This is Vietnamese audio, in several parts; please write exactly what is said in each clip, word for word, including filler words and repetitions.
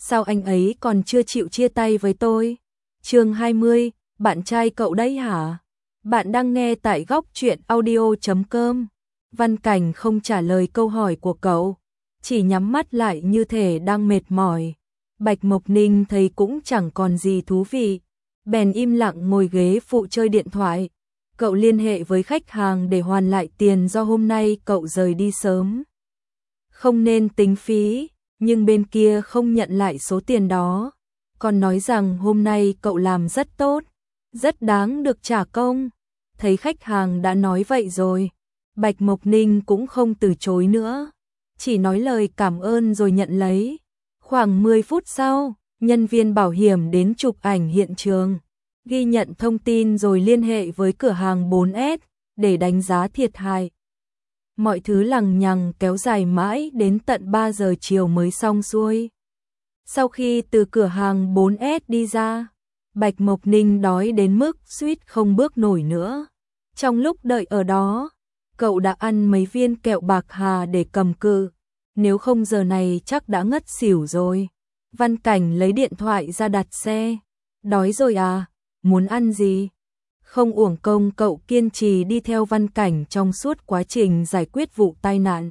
sao anh ấy còn chưa chịu chia tay với tôi? Chương hai mươi, bạn trai cậu đấy hả? Bạn đang nghe tại góc truyện audio chấm com. Văn Cảnh không trả lời câu hỏi của cậu, chỉ nhắm mắt lại như thể đang mệt mỏi. Bạch Mộc Ninh thấy cũng chẳng còn gì thú vị, bèn im lặng ngồi ghế phụ chơi điện thoại. Cậu liên hệ với khách hàng để hoàn lại tiền do hôm nay cậu rời đi sớm. Không nên tính phí, nhưng bên kia không nhận lại số tiền đó, còn nói rằng hôm nay cậu làm rất tốt, rất đáng được trả công. Thấy khách hàng đã nói vậy rồi, Bạch Mộc Ninh cũng không từ chối nữa, chỉ nói lời cảm ơn rồi nhận lấy. Khoảng mười phút sau, nhân viên bảo hiểm đến chụp ảnh hiện trường, ghi nhận thông tin rồi liên hệ với cửa hàng bốn S để đánh giá thiệt hại. Mọi thứ lằng nhằng kéo dài mãi đến tận ba giờ chiều mới xong xuôi. Sau khi từ cửa hàng bốn S đi ra, Bạch Mộc Ninh đói đến mức suýt không bước nổi nữa. Trong lúc đợi ở đó, cậu đã ăn mấy viên kẹo bạc hà để cầm cự, nếu không giờ này chắc đã ngất xỉu rồi. Văn Cảnh lấy điện thoại ra đặt xe. Đói rồi à? Muốn ăn gì? Không uổng công cậu kiên trì đi theo Văn Cảnh trong suốt quá trình giải quyết vụ tai nạn.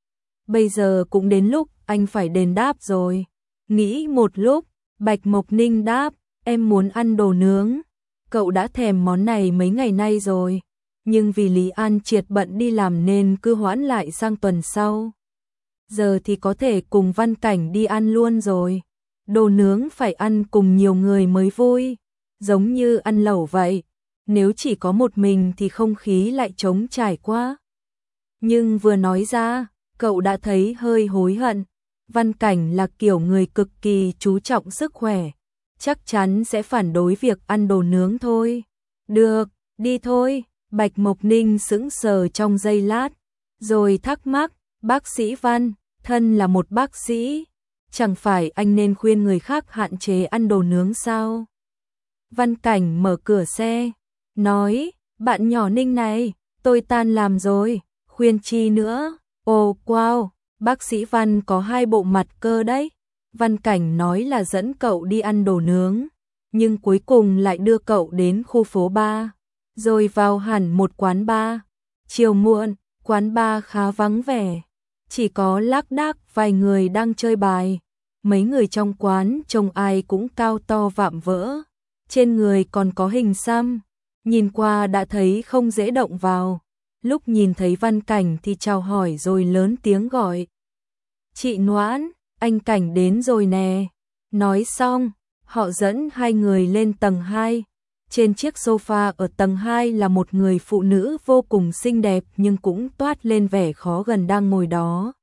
Bây giờ cũng đến lúc anh phải đền đáp rồi. Nghĩ một lúc, Bạch Mộc Ninh đáp, em muốn ăn đồ nướng. Cậu đã thèm món này mấy ngày nay rồi, nhưng vì Lý An Triệt bận đi làm nên cứ hoãn lại sang tuần sau. Giờ thì có thể cùng Văn Cảnh đi ăn luôn rồi. Đồ nướng phải ăn cùng nhiều người mới vui, giống như ăn lẩu vậy. Nếu chỉ có một mình thì không khí lại trống trải quá. Nhưng vừa nói ra, cậu đã thấy hơi hối hận. Văn Cảnh là kiểu người cực kỳ chú trọng sức khỏe, chắc chắn sẽ phản đối việc ăn đồ nướng thôi. Được, đi thôi. Bạch Mộc Ninh sững sờ trong giây lát, rồi thắc mắc, bác sĩ Văn, thân là một bác sĩ, chẳng phải anh nên khuyên người khác hạn chế ăn đồ nướng sao? Văn Cảnh mở cửa xe, nói, bạn nhỏ Ninh này, tôi tan làm rồi, khuyên chi nữa. Ồ wow, bác sĩ Văn có hai bộ mặt cơ đấy. Văn Cảnh nói là dẫn cậu đi ăn đồ nướng, nhưng cuối cùng lại đưa cậu đến khu phố ba, rồi vào hẳn một quán bar. Chiều muộn, quán bar khá vắng vẻ, chỉ có lác đác vài người đang chơi bài. Mấy người trong quán trông ai cũng cao to vạm vỡ, trên người còn có hình xăm, nhìn qua đã thấy không dễ động vào. Lúc nhìn thấy Văn Cảnh thì chào hỏi rồi lớn tiếng gọi, chị Noãn, anh Cảnh đến rồi nè. Nói xong, họ dẫn hai người lên tầng hai. Trên chiếc sofa ở tầng hai là một người phụ nữ vô cùng xinh đẹp nhưng cũng toát lên vẻ khó gần đang ngồi đó.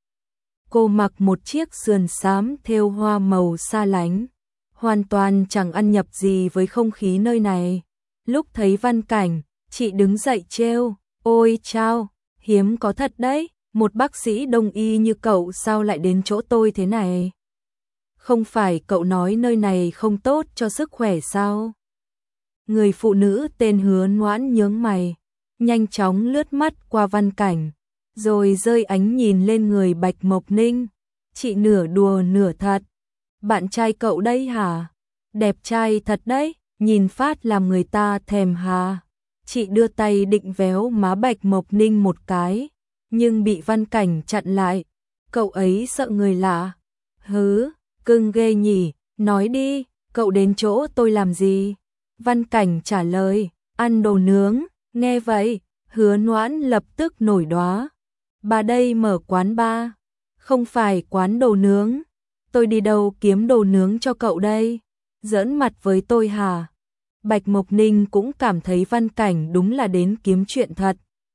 Cô mặc một chiếc sườn xám thêu hoa màu xa lánh, hoàn toàn chẳng ăn nhập gì với không khí nơi này. Lúc thấy Văn Cảnh, chị đứng dậy trêu, ôi chao, hiếm có thật đấy, một bác sĩ đông y như cậu sao lại đến chỗ tôi thế này? Không phải cậu nói nơi này không tốt cho sức khỏe sao? Người phụ nữ tên Hứa Noãn nhướng mày, nhanh chóng lướt mắt qua Văn Cảnh, rồi rơi ánh nhìn lên người Bạch Mộc Ninh. Chị nửa đùa nửa thật. Bạn trai cậu đây hả? Đẹp trai thật đấy, nhìn phát làm người ta thèm hà. Chị đưa tay định véo má Bạch Mộc Ninh một cái, nhưng bị Văn Cảnh chặn lại. Cậu ấy sợ người lạ. Hứ, cưng ghê nhỉ, nói đi, cậu đến chỗ tôi làm gì? Văn Cảnh trả lời, ăn đồ nướng. Nghe vậy, Hứa Noãn lập tức nổi đoá. Bà đây mở quán bar, không phải quán đồ nướng. Tôi đi đâu kiếm đồ nướng cho cậu đây? Giỡn mặt với tôi hả? Bạch Mộc Ninh cũng cảm thấy Văn Cảnh đúng là đến kiếm chuyện thật.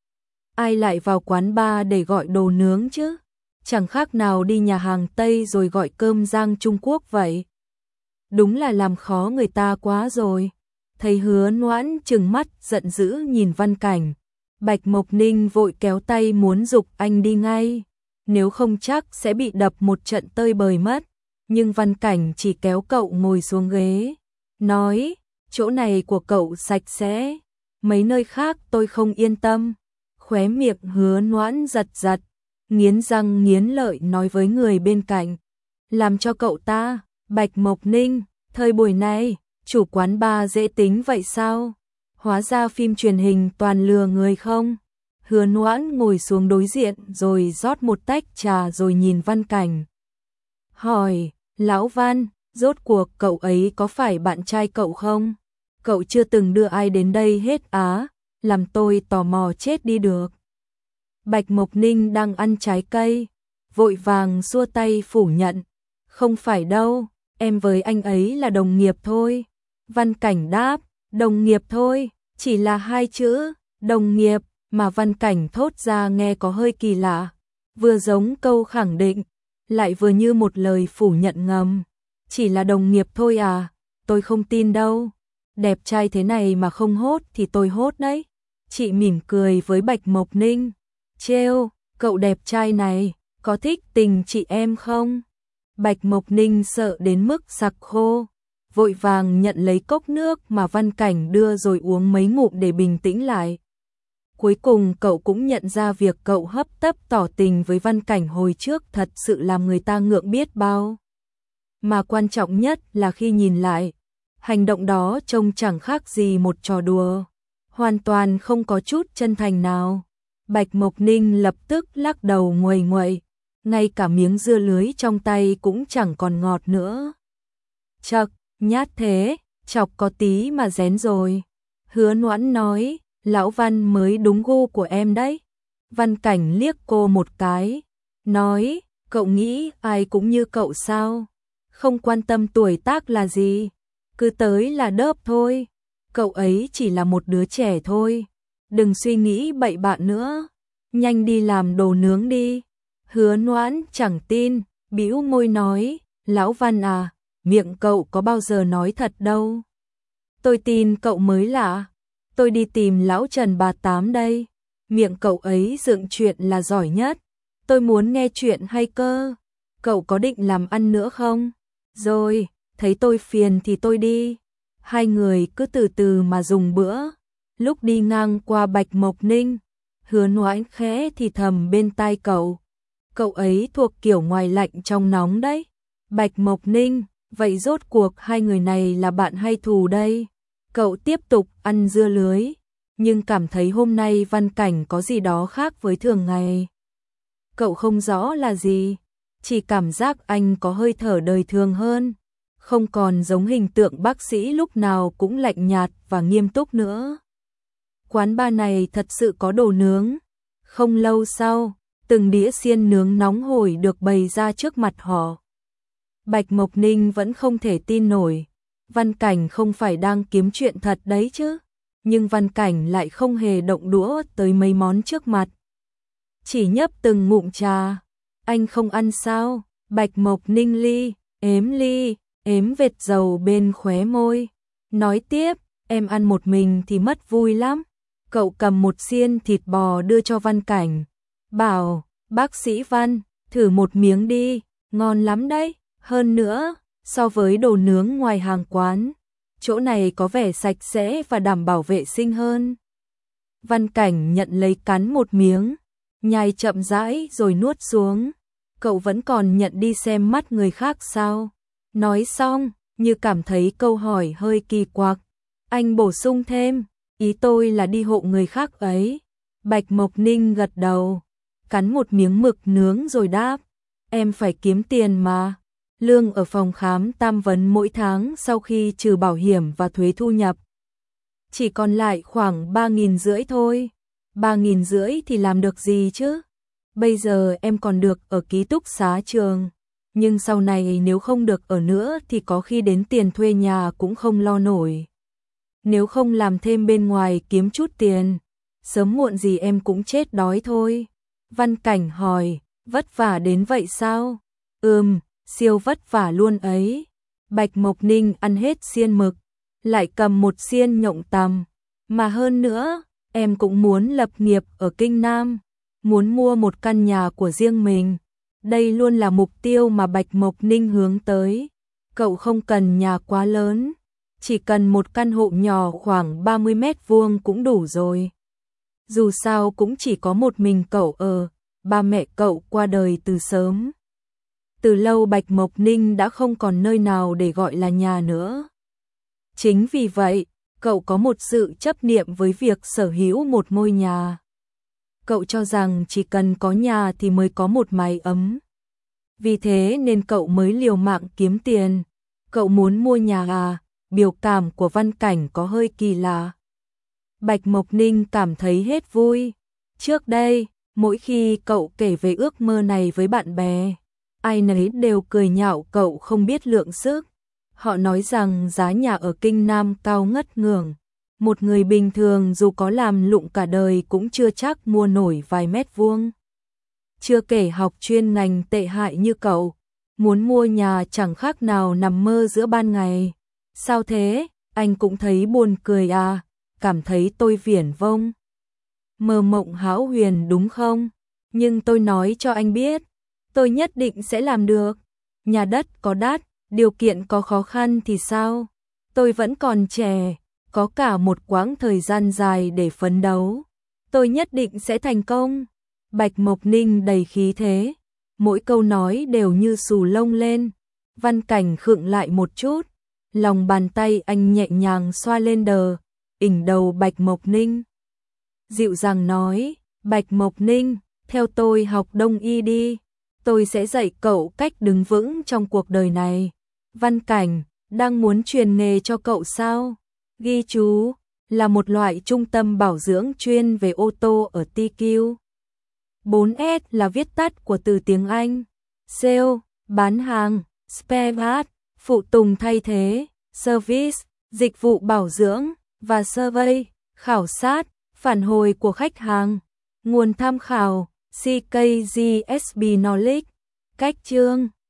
Ai lại vào quán bar để gọi đồ nướng chứ? Chẳng khác nào đi nhà hàng Tây rồi gọi cơm rang Trung Quốc vậy. Đúng là làm khó người ta quá rồi. Thấy Hứa Noãn trừng mắt giận dữ nhìn Văn Cảnh, Bạch Mộc Ninh vội kéo tay muốn giục anh đi ngay, nếu không chắc sẽ bị đập một trận tơi bời mất. Nhưng Văn Cảnh chỉ kéo cậu ngồi xuống ghế, nói, chỗ này của cậu sạch sẽ, mấy nơi khác tôi không yên tâm. Khóe miệng Hứa Noãn giật giật, nghiến răng nghiến lợi nói với người bên cạnh, làm cho cậu ta, Bạch Mộc Ninh, thời buổi này, chủ quán bar dễ tính vậy sao? Hóa ra phim truyền hình toàn lừa người không? Hứa Noãn ngồi xuống đối diện rồi rót một tách trà rồi nhìn Văn Cảnh. Hỏi, Lão Văn, rốt cuộc cậu ấy có phải bạn trai cậu không? Cậu chưa từng đưa ai đến đây hết á, làm tôi tò mò chết đi được. Bạch Mộc Ninh đang ăn trái cây, vội vàng xua tay phủ nhận. Không phải đâu, em với anh ấy là đồng nghiệp thôi. Văn Cảnh đáp, đồng nghiệp thôi, chỉ là hai chữ, đồng nghiệp, mà Văn Cảnh thốt ra nghe có hơi kỳ lạ. Vừa giống câu khẳng định, lại vừa như một lời phủ nhận ngầm. Chỉ là đồng nghiệp thôi à, tôi không tin đâu. Đẹp trai thế này mà không hốt thì tôi hốt đấy. Chị mỉm cười với Bạch Mộc Ninh. Trêu, cậu đẹp trai này, có thích tình chị em không? Bạch Mộc Ninh sợ đến mức sặc khô, vội vàng nhận lấy cốc nước mà Văn Cảnh đưa rồi uống mấy ngụm để bình tĩnh lại. Cuối cùng cậu cũng nhận ra việc cậu hấp tấp tỏ tình với Văn Cảnh hồi trước thật sự làm người ta ngượng biết bao. Mà quan trọng nhất là khi nhìn lại, hành động đó trông chẳng khác gì một trò đùa, hoàn toàn không có chút chân thành nào. Bạch Mộc Ninh lập tức lắc đầu nguầy nguậy, ngay cả miếng dưa lưới trong tay cũng chẳng còn ngọt nữa. Chậc, nhát thế, chọc có tí mà rén rồi. Hứa Noãn nói, Lão Văn mới đúng gu của em đấy. Văn Cảnh liếc cô một cái, nói, cậu nghĩ ai cũng như cậu sao? Không quan tâm tuổi tác là gì, cứ tới là đớp thôi. Cậu ấy chỉ là một đứa trẻ thôi, đừng suy nghĩ bậy bạ nữa, nhanh đi làm đồ nướng đi. Hứa Noãn chẳng tin, bĩu môi nói, Lão Văn à, miệng cậu có bao giờ nói thật đâu. Tôi tin cậu mới lạ, tôi đi tìm Lão Trần bà Tám đây, miệng cậu ấy dựng chuyện là giỏi nhất, tôi muốn nghe chuyện hay cơ. Cậu có định làm ăn nữa không? Rồi, thấy tôi phiền thì tôi đi. Hai người cứ từ từ mà dùng bữa. Lúc đi ngang qua Bạch Mộc Ninh, Hứa Noãn khẽ thì thầm bên tai cậu. Cậu ấy thuộc kiểu ngoài lạnh trong nóng đấy. Bạch Mộc Ninh, vậy rốt cuộc hai người này là bạn hay thù đây? Cậu tiếp tục ăn dưa lưới, nhưng cảm thấy hôm nay Văn Cảnh có gì đó khác với thường ngày. Cậu không rõ là gì, chỉ cảm giác anh có hơi thở đời thường hơn, không còn giống hình tượng bác sĩ lúc nào cũng lạnh nhạt và nghiêm túc nữa. Quán bar này thật sự có đồ nướng. Không lâu sau, từng đĩa xiên nướng nóng hổi được bày ra trước mặt họ. Bạch Mộc Ninh vẫn không thể tin nổi, Văn Cảnh không phải đang kiếm chuyện thật đấy chứ, nhưng Văn Cảnh lại không hề động đũa tới mấy món trước mặt. Chỉ nhấp từng ngụm trà. Anh không ăn sao? Bạch Mộc Ninh ly, ếm ly, ếm vệt dầu bên khóe môi. Nói tiếp, em ăn một mình thì mất vui lắm. Cậu cầm một xiên thịt bò đưa cho Văn Cảnh. Bảo, bác sĩ Văn, thử một miếng đi, ngon lắm đấy. Hơn nữa, so với đồ nướng ngoài hàng quán, chỗ này có vẻ sạch sẽ và đảm bảo vệ sinh hơn. Văn Cảnh nhận lấy cắn một miếng, nhai chậm rãi rồi nuốt xuống. Cậu vẫn còn nhận đi xem mắt người khác sao? Nói xong, như cảm thấy câu hỏi hơi kỳ quặc, anh bổ sung thêm, ý tôi là đi hộ người khác ấy. Bạch Mộc Ninh gật đầu, cắn một miếng mực nướng rồi đáp, em phải kiếm tiền mà. Lương ở phòng khám Tam Vấn mỗi tháng sau khi trừ bảo hiểm và thuế thu nhập chỉ còn lại khoảng ba nghìn rưỡi thôi. Ba nghìn rưỡi thì làm được gì chứ? Bây giờ em còn được ở ký túc xá trường, nhưng sau này nếu không được ở nữa thì có khi đến tiền thuê nhà cũng không lo nổi. Nếu không làm thêm bên ngoài kiếm chút tiền, sớm muộn gì em cũng chết đói thôi. Văn Cảnh hỏi, vất vả đến vậy sao? Ừm, siêu vất vả luôn ấy. Bạch Mộc Ninh ăn hết xiên mực, lại cầm một xiên nhộng tằm. Mà hơn nữa, em cũng muốn lập nghiệp ở Kinh Nam, muốn mua một căn nhà của riêng mình. Đây luôn là mục tiêu mà Bạch Mộc Ninh hướng tới. Cậu không cần nhà quá lớn, chỉ cần một căn hộ nhỏ khoảng ba mươi mét vuông cũng đủ rồi. Dù sao cũng chỉ có một mình cậu ở, ba mẹ cậu qua đời từ sớm. Từ lâu Bạch Mộc Ninh đã không còn nơi nào để gọi là nhà nữa. Chính vì vậy, cậu có một sự chấp niệm với việc sở hữu một ngôi nhà. Cậu cho rằng chỉ cần có nhà thì mới có một mái ấm. Vì thế nên cậu mới liều mạng kiếm tiền. Cậu muốn mua nhà à? Biểu cảm của Văn Cảnh có hơi kỳ lạ. Bạch Mộc Ninh cảm thấy hết vui. Trước đây, mỗi khi cậu kể về ước mơ này với bạn bè, ai nấy đều cười nhạo cậu không biết lượng sức. Họ nói rằng giá nhà ở Kinh Nam cao ngất ngưởng. Một người bình thường dù có làm lụng cả đời cũng chưa chắc mua nổi vài mét vuông. Chưa kể học chuyên ngành tệ hại như cậu, muốn mua nhà chẳng khác nào nằm mơ giữa ban ngày. Sao thế, anh cũng thấy buồn cười à, cảm thấy tôi viển vông. Mơ mộng hão huyền đúng không? Nhưng tôi nói cho anh biết, tôi nhất định sẽ làm được. Nhà đất có đắt, điều kiện có khó khăn thì sao? Tôi vẫn còn trẻ, có cả một quãng thời gian dài để phấn đấu. Tôi nhất định sẽ thành công. Bạch Mộc Ninh đầy khí thế, mỗi câu nói đều như xù lông lên. Văn Cảnh khựng lại một chút, lòng bàn tay anh nhẹ nhàng xoa lên đờ, ỉnh đầu Bạch Mộc Ninh. Dịu dàng nói, Bạch Mộc Ninh, theo tôi học Đông y đi, tôi sẽ dạy cậu cách đứng vững trong cuộc đời này. Văn Cảnh, đang muốn truyền nghề cho cậu sao? Ghi chú, là một loại trung tâm bảo dưỡng chuyên về ô tô ở T Q. bốn S là viết tắt của từ tiếng Anh. Sale, bán hàng, spare part, phụ tùng thay thế, service, dịch vụ bảo dưỡng, và survey, khảo sát, phản hồi của khách hàng. Nguồn tham khảo, C K G S B Knowledge. Cách chương